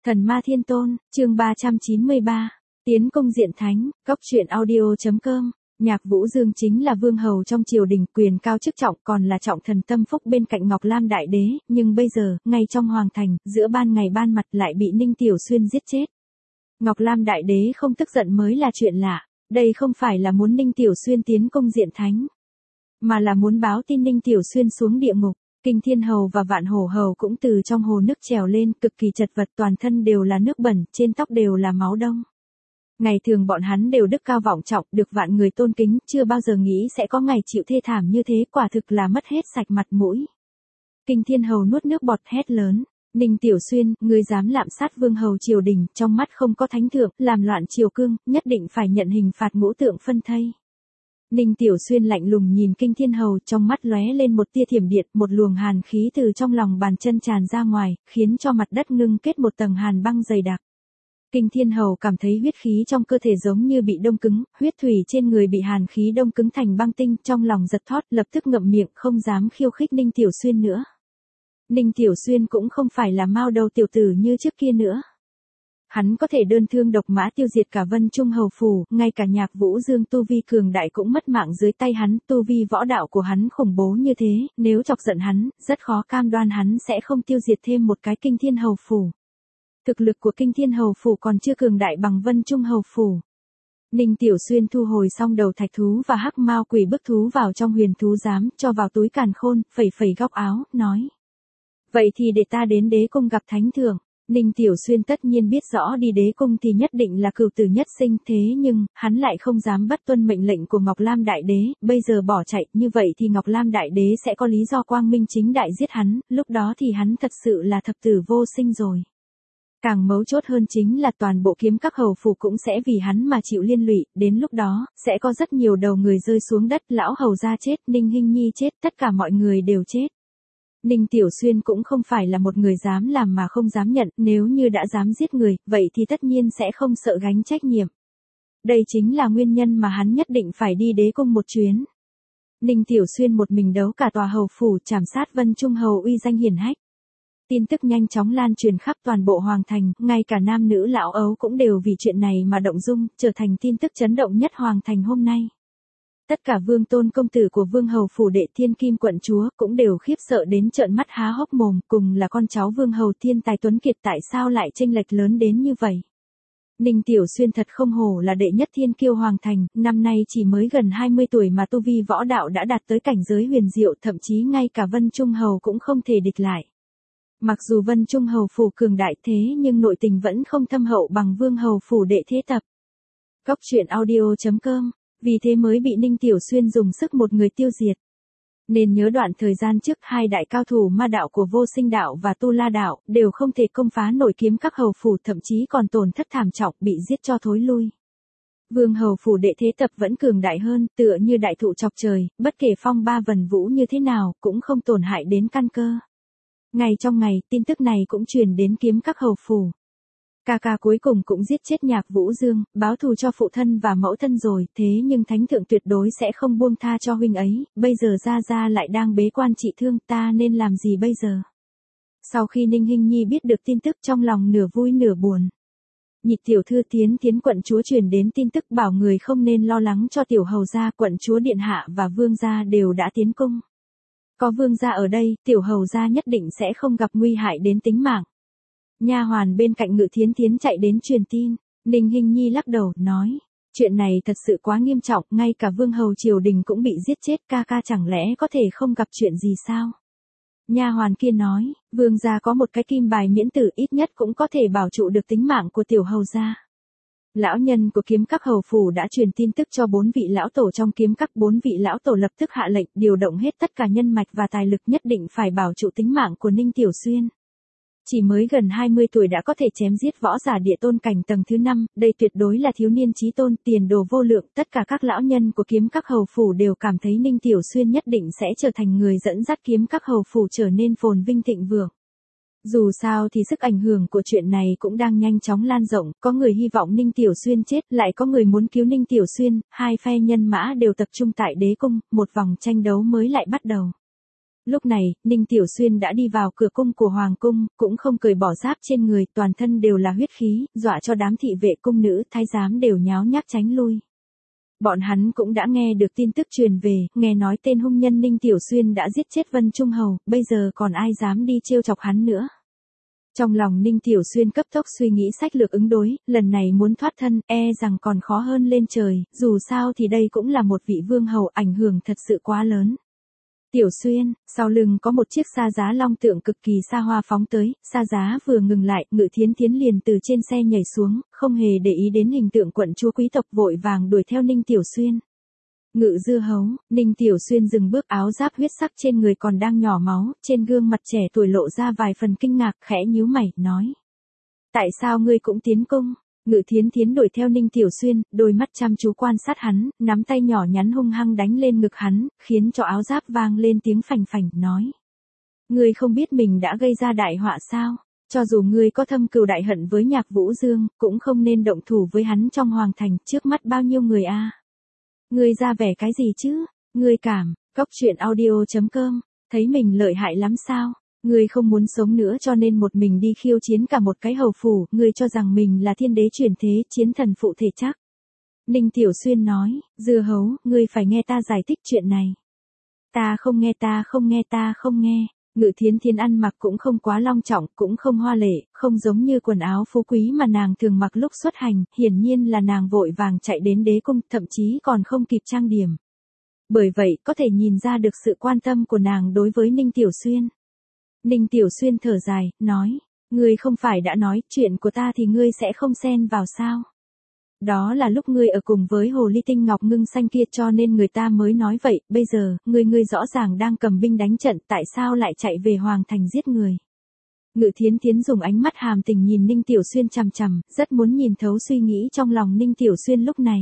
Thần Ma Thiên Tôn, chương 393, Tiến Công Diện Thánh, Cốc truyện audio.com. Nhạc Vũ Dương chính là vương hầu trong triều đình, quyền cao chức trọng, còn là trọng thần tâm phúc bên cạnh Ngọc Lam Đại Đế, nhưng bây giờ, ngay trong hoàng thành, giữa ban ngày ban mặt lại bị Ninh Tiểu Xuyên giết chết. Ngọc Lam Đại Đế không tức giận mới là chuyện lạ, đây không phải là muốn Ninh Tiểu Xuyên tiến công diện thánh, mà là muốn báo tin Ninh Tiểu Xuyên xuống địa ngục. Kinh Thiên Hầu và Vạn Hổ Hầu cũng từ trong hồ nước trèo lên, cực kỳ chật vật, toàn thân đều là nước bẩn, trên tóc đều là máu đông. Ngày thường bọn hắn đều đức cao vọng trọng, được vạn người tôn kính, chưa bao giờ nghĩ sẽ có ngày chịu thê thảm như thế, quả thực là mất hết sạch mặt mũi. Kinh Thiên Hầu nuốt nước bọt hét lớn, Ninh Tiểu Xuyên, ngươi dám lạm sát vương hầu triều đình, trong mắt không có thánh thượng, làm loạn triều cương, nhất định phải nhận hình phạt ngũ tượng phân thây. Ninh Tiểu Xuyên lạnh lùng nhìn Kinh Thiên Hầu, trong mắt lóe lên một tia thiểm điện, một luồng hàn khí từ trong lòng bàn chân tràn ra ngoài, khiến cho mặt đất ngưng kết một tầng hàn băng dày đặc. Kinh Thiên Hầu cảm thấy huyết khí trong cơ thể giống như bị đông cứng, huyết thủy trên người bị hàn khí đông cứng thành băng tinh, trong lòng giật thót, lập tức ngậm miệng, không dám khiêu khích Ninh Tiểu Xuyên nữa. Ninh Tiểu Xuyên cũng không phải là mao đầu tiểu tử như trước kia nữa. Hắn có thể đơn thương độc mã tiêu diệt cả Vân Trung Hầu phủ, ngay cả Nhạc Vũ Dương tu vi cường đại cũng mất mạng dưới tay hắn, tu vi võ đạo của hắn khủng bố như thế, nếu chọc giận hắn, rất khó cam đoan hắn sẽ không tiêu diệt thêm một cái Kinh Thiên Hầu phủ. Thực lực của Kinh Thiên Hầu phủ còn chưa cường đại bằng Vân Trung Hầu phủ. Ninh Tiểu Xuyên thu hồi xong đầu thạch thú và hắc mao quỷ bức thú vào trong huyền thú giám, cho vào túi càn khôn, phẩy phẩy góc áo, nói: vậy thì để ta đến đế cung gặp thánh thượng. Ninh Tiểu Xuyên tất nhiên biết rõ đi đế cung thì nhất định là cửu tử nhất sinh, thế nhưng, hắn lại không dám bất tuân mệnh lệnh của Ngọc Lam Đại Đế, bây giờ bỏ chạy, như vậy thì Ngọc Lam Đại Đế sẽ có lý do quang minh chính đại giết hắn, lúc đó thì hắn thật sự là thập tử vô sinh rồi. Càng mấu chốt hơn chính là toàn bộ kiếm các hầu phủ cũng sẽ vì hắn mà chịu liên lụy, đến lúc đó, sẽ có rất nhiều đầu người rơi xuống đất, lão hầu gia chết, Ninh Hinh Nhi chết, tất cả mọi người đều chết. Ninh Tiểu Xuyên cũng không phải là một người dám làm mà không dám nhận, nếu như đã dám giết người, vậy thì tất nhiên sẽ không sợ gánh trách nhiệm. Đây chính là nguyên nhân mà hắn nhất định phải đi đế cung một chuyến. Ninh Tiểu Xuyên một mình đấu cả tòa hầu phủ, trảm sát Vân Trung Hầu uy danh hiển hách. Tin tức nhanh chóng lan truyền khắp toàn bộ hoàng thành, ngay cả nam nữ lão ấu cũng đều vì chuyện này mà động dung, trở thành tin tức chấn động nhất hoàng thành hôm nay. Tất cả vương tôn công tử của vương hầu phủ đệ Thiên Kim quận chúa cũng đều khiếp sợ đến trợn mắt há hốc mồm, cùng là con cháu vương hầu thiên tài tuấn kiệt tại sao lại chênh lệch lớn đến như vậy. Ninh Tiểu Xuyên thật không hổ là đệ nhất thiên kiêu hoàng thành, năm nay chỉ mới gần 20 tuổi mà tu vi võ đạo đã đạt tới cảnh giới huyền diệu, thậm chí ngay cả Vân Trung Hầu cũng không thể địch lại. Mặc dù Vân Trung Hầu phủ cường đại thế nhưng nội tình vẫn không thâm hậu bằng vương hầu phủ đệ thế tập. Cốc truyện audio.com. Vì thế mới bị Ninh Tiểu Xuyên dùng sức một người tiêu diệt. Nên nhớ đoạn thời gian trước hai đại cao thủ ma đạo của Vô Sinh đạo và Tu La đạo đều không thể công phá nổi kiếm các hầu phủ, thậm chí còn tổn thất thảm trọng, bị giết cho thối lui. Vương hầu phủ đệ thế tập vẫn cường đại hơn, tựa như đại thụ chọc trời, bất kể phong ba vần vũ như thế nào cũng không tổn hại đến căn cơ. Ngày trong ngày, tin tức này cũng truyền đến kiếm các hầu phủ. Ca ca cuối cùng cũng giết chết Nhạc Vũ Dương, báo thù cho phụ thân và mẫu thân rồi, thế nhưng thánh thượng tuyệt đối sẽ không buông tha cho huynh ấy, bây giờ gia gia lại đang bế quan trị thương, ta nên làm gì bây giờ? Sau khi Ninh Hinh Nhi biết được tin tức, trong lòng nửa vui nửa buồn. Nhị tiểu thư Tiến quận chúa truyền đến tin tức bảo người không nên lo lắng cho tiểu hầu gia, quận chúa điện hạ và vương gia đều đã tiến cung. Có vương gia ở đây, tiểu hầu gia nhất định sẽ không gặp nguy hại đến tính mạng. Nha hoàn bên cạnh Ngự Thiến chạy đến truyền tin. Ninh Hinh Nhi lắc đầu, nói: chuyện này thật sự quá nghiêm trọng, ngay cả vương hầu triều đình cũng bị giết chết, ca ca chẳng lẽ có thể không gặp chuyện gì sao? Nha hoàn kia nói: vương gia có một cái kim bài miễn tử, ít nhất cũng có thể bảo trụ được tính mạng của tiểu hầu gia. Lão nhân của kiếm các hầu phủ đã truyền tin tức cho 4 vị lão tổ trong kiếm các, 4 vị lão tổ lập tức hạ lệnh điều động hết tất cả nhân mạch và tài lực, nhất định phải bảo trụ tính mạng của Ninh Tiểu Xuyên. Chỉ mới gần 20 tuổi đã có thể chém giết võ giả địa tôn cảnh tầng thứ 5, đây tuyệt đối là thiếu niên chí tôn, tiền đồ vô lượng, tất cả các lão nhân của kiếm các hầu phủ đều cảm thấy Ninh Tiểu Xuyên nhất định sẽ trở thành người dẫn dắt kiếm các hầu phủ trở nên phồn vinh thịnh vượng. Dù sao thì sức ảnh hưởng của chuyện này cũng đang nhanh chóng lan rộng, có người hy vọng Ninh Tiểu Xuyên chết, lại có người muốn cứu Ninh Tiểu Xuyên, hai phe nhân mã đều tập trung tại đế cung, một vòng tranh đấu mới lại bắt đầu. Lúc này, Ninh Tiểu Xuyên đã đi vào cửa cung của Hoàng cung, cũng không cởi bỏ giáp trên người, toàn thân đều là huyết khí, dọa cho đám thị vệ cung nữ, thái giám đều nháo nhác tránh lui. Bọn hắn cũng đã nghe được tin tức truyền về, nghe nói tên hung nhân Ninh Tiểu Xuyên đã giết chết Vân Trung Hầu, bây giờ còn ai dám đi trêu chọc hắn nữa. Trong lòng Ninh Tiểu Xuyên cấp tốc suy nghĩ sách lược ứng đối, lần này muốn thoát thân, rằng còn khó hơn lên trời, dù sao thì đây cũng là một vị vương hầu, ảnh hưởng thật sự quá lớn. Tiểu Xuyên, sau lưng có một chiếc xa giá long tượng cực kỳ xa hoa phóng tới, xa giá vừa ngừng lại, Ngự Thiến Thiến liền từ trên xe nhảy xuống, không hề để ý đến hình tượng quận chúa quý tộc, vội vàng đuổi theo Ninh Tiểu Xuyên. Ngự Dư Hấu, Ninh Tiểu Xuyên dừng bước, áo giáp huyết sắc trên người còn đang nhỏ máu, trên gương mặt trẻ tuổi lộ ra vài phần kinh ngạc, khẽ nhíu mày, nói. Tại sao ngươi cũng tiến cung? Ngự Thiến Thiến đuổi theo Ninh Tiểu Xuyên, đôi mắt chăm chú quan sát hắn, nắm tay nhỏ nhắn hung hăng đánh lên ngực hắn, khiến cho áo giáp vang lên tiếng phành phành, nói. Ngươi không biết mình đã gây ra đại họa sao? Cho dù ngươi có thâm cừu đại hận với Nhạc Vũ Dương, cũng không nên động thủ với hắn trong hoàng thành, trước mắt bao nhiêu người a? Ngươi ra vẻ cái gì chứ? Ngươi cảm, coctruyện.audio.com, thấy mình lợi hại lắm sao? Ngươi không muốn sống nữa cho nên một mình đi khiêu chiến cả một cái hầu phủ, ngươi cho rằng mình là thiên đế chuyển thế, chiến thần phụ thể chắc. Ninh Tiểu Xuyên nói, Dư Hấu, ngươi phải nghe ta giải thích chuyện này. Ta không nghe. Ngự Thiến Thiến ăn mặc cũng không quá long trọng, cũng không hoa lệ, không giống như quần áo phú quý mà nàng thường mặc lúc xuất hành, hiển nhiên là nàng vội vàng chạy đến đế cung, thậm chí còn không kịp trang điểm. Bởi vậy, có thể nhìn ra được sự quan tâm của nàng đối với Ninh Tiểu Xuyên. Ninh Tiểu Xuyên thở dài, nói, ngươi không phải đã nói, chuyện của ta thì ngươi sẽ không xen vào sao? Đó là lúc ngươi ở cùng với hồ ly tinh ngọc ngưng xanh kia cho nên người ta mới nói vậy, bây giờ, ngươi rõ ràng đang cầm binh đánh trận, tại sao lại chạy về hoàng thành giết người? Ngự Thiến Thiến dùng ánh mắt hàm tình nhìn Ninh Tiểu Xuyên chằm chằm, rất muốn nhìn thấu suy nghĩ trong lòng Ninh Tiểu Xuyên lúc này.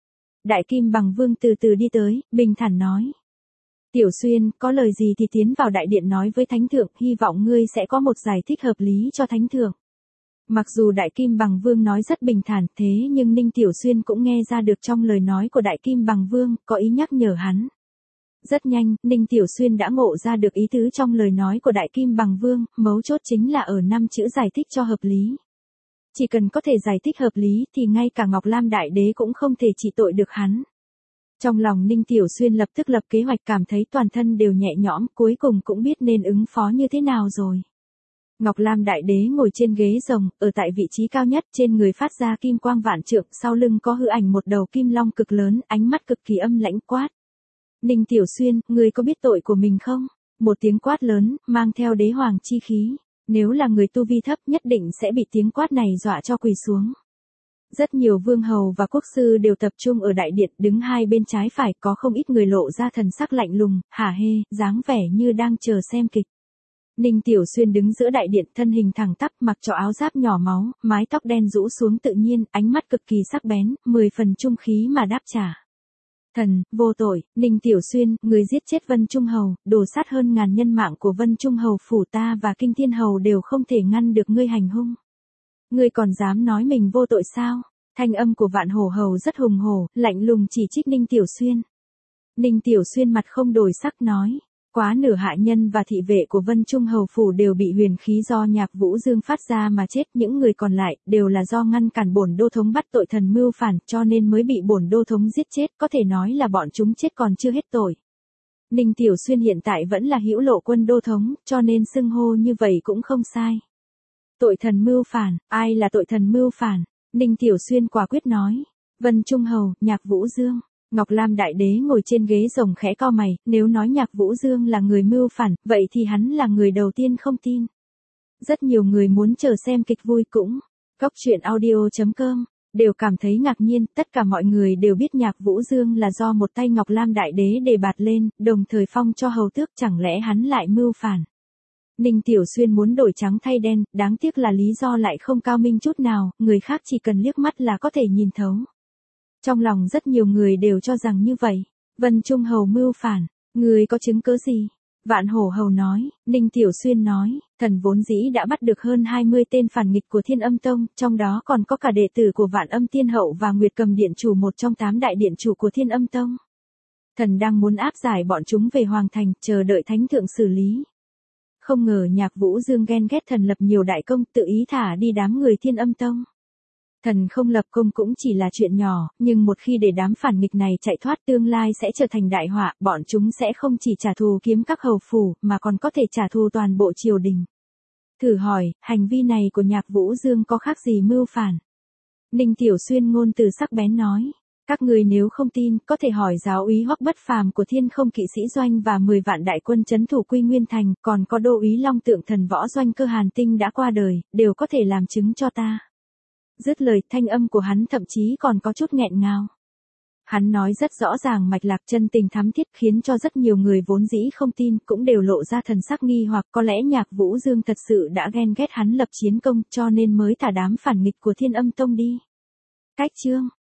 Đại Kim Bằng Vương từ từ đi tới, bình thản nói. Tiểu Xuyên, có lời gì thì tiến vào đại điện nói với Thánh Thượng, hy vọng ngươi sẽ có một giải thích hợp lý cho Thánh Thượng. Mặc dù Đại Kim Bằng Vương nói rất bình thản thế nhưng Ninh Tiểu Xuyên cũng nghe ra được trong lời nói của Đại Kim Bằng Vương, có ý nhắc nhở hắn. Rất nhanh, Ninh Tiểu Xuyên đã ngộ ra được ý tứ trong lời nói của Đại Kim Bằng Vương, mấu chốt chính là ở 5 chữ giải thích cho hợp lý. Chỉ cần có thể giải thích hợp lý thì ngay cả Ngọc Lam Đại Đế cũng không thể trị tội được hắn. Trong lòng Ninh Tiểu Xuyên lập tức lập kế hoạch, cảm thấy toàn thân đều nhẹ nhõm, cuối cùng cũng biết nên ứng phó như thế nào rồi. Ngọc Lam Đại Đế ngồi trên ghế rồng, ở tại vị trí cao nhất, trên người phát ra kim quang vạn trượng, sau lưng có hư ảnh một đầu kim long cực lớn, ánh mắt cực kỳ âm lãnh quát. Ninh Tiểu Xuyên, ngươi có biết tội của mình không? Một tiếng quát lớn, mang theo đế hoàng chi khí. Nếu là người tu vi thấp nhất định sẽ bị tiếng quát này dọa cho quỳ xuống. Rất nhiều vương hầu và quốc sư đều tập trung ở đại điện, đứng hai bên trái phải, có không ít người lộ ra thần sắc lạnh lùng, hả hê, dáng vẻ như đang chờ xem kịch. Ninh Tiểu Xuyên đứng giữa đại điện, thân hình thẳng tắp, mặc cho áo giáp nhỏ máu, mái tóc đen rũ xuống tự nhiên, ánh mắt cực kỳ sắc bén, 10 phần trung khí mà đáp trả. Thần, vô tội, Ninh Tiểu Xuyên, người giết chết Vân Trung Hầu, đổ sát hơn ngàn nhân mạng của Vân Trung Hầu phủ ta và Kinh Thiên Hầu đều không thể ngăn được ngươi hành hung. Ngươi còn dám nói mình vô tội sao? Thanh âm của Vạn Hổ Hầu rất hùng hổ, lạnh lùng chỉ trích Ninh Tiểu Xuyên. Ninh Tiểu Xuyên mặt không đổi sắc nói. Quá nửa hạ nhân và thị vệ của Vân Trung Hầu phủ đều bị huyền khí do Nhạc Vũ Dương phát ra mà chết, những người còn lại đều là do ngăn cản bổn đô thống bắt tội thần mưu phản, cho nên mới bị bổn đô thống giết chết, có thể nói là bọn chúng chết còn chưa hết tội. Ninh Tiểu Xuyên hiện tại vẫn là hữu lộ quân đô thống, cho nên xưng hô như vậy cũng không sai. Tội thần mưu phản, ai là tội thần mưu phản? Ninh Tiểu Xuyên quả quyết nói. Vân Trung Hầu, Nhạc Vũ Dương. Ngọc Lam Đại Đế ngồi trên ghế rồng khẽ cau mày, nếu nói Nhạc Vũ Dương là người mưu phản, vậy thì hắn là người đầu tiên không tin. Rất nhiều người muốn chờ xem kịch vui cũng. coctruyện.audio.com, đều cảm thấy ngạc nhiên, tất cả mọi người đều biết Nhạc Vũ Dương là do một tay Ngọc Lam Đại Đế đề bạt lên, đồng thời phong cho hầu tước, chẳng lẽ hắn lại mưu phản. Ninh Tiểu Xuyên muốn đổi trắng thay đen, đáng tiếc là lý do lại không cao minh chút nào, người khác chỉ cần liếc mắt là có thể nhìn thấu. Trong lòng rất nhiều người đều cho rằng như vậy. Vân Trung Hầu mưu phản, người có chứng cứ gì? Vạn Hổ Hầu nói, Ninh Tiểu Xuyên nói, thần vốn dĩ đã bắt được hơn 20 tên phản nghịch của Thiên Âm Tông, trong đó còn có cả đệ tử của Vạn Âm Tiên Hậu và Nguyệt Cầm Điện Chủ, một trong 8 đại điện chủ của Thiên Âm Tông. Thần đang muốn áp giải bọn chúng về Hoàng Thành, chờ đợi thánh thượng xử lý. Không ngờ Nhạc Vũ Dương ghen ghét thần lập nhiều đại công, tự ý thả đi đám người Thiên Âm Tông. Thần không lập công cũng chỉ là chuyện nhỏ, nhưng một khi để đám phản nghịch này chạy thoát tương lai sẽ trở thành đại họa, bọn chúng sẽ không chỉ trả thù Kiếm Các hầu phủ, mà còn có thể trả thù toàn bộ triều đình. Thử hỏi, hành vi này của Nhạc Vũ Dương có khác gì mưu phản? Ninh Tiểu Xuyên ngôn từ sắc bén nói. Các người nếu không tin, có thể hỏi giáo úy Hoắc Bất Phàm của Thiên Không Kỵ Sĩ Doanh và 10 vạn đại quân trấn thủ Quy Nguyên Thành, còn có đô úy Long Tượng Thần Võ Doanh Cơ Hàn Tinh đã qua đời, đều có thể làm chứng cho ta. Dứt lời, thanh âm của hắn thậm chí còn có chút nghẹn ngào. Hắn nói rất rõ ràng mạch lạc chân tình thắm thiết, khiến cho rất nhiều người vốn dĩ không tin cũng đều lộ ra thần sắc nghi hoặc, có lẽ Nhạc Vũ Dương thật sự đã ghen ghét hắn lập chiến công cho nên mới thả đám phản nghịch của Thiên Âm Tông đi. Cách chương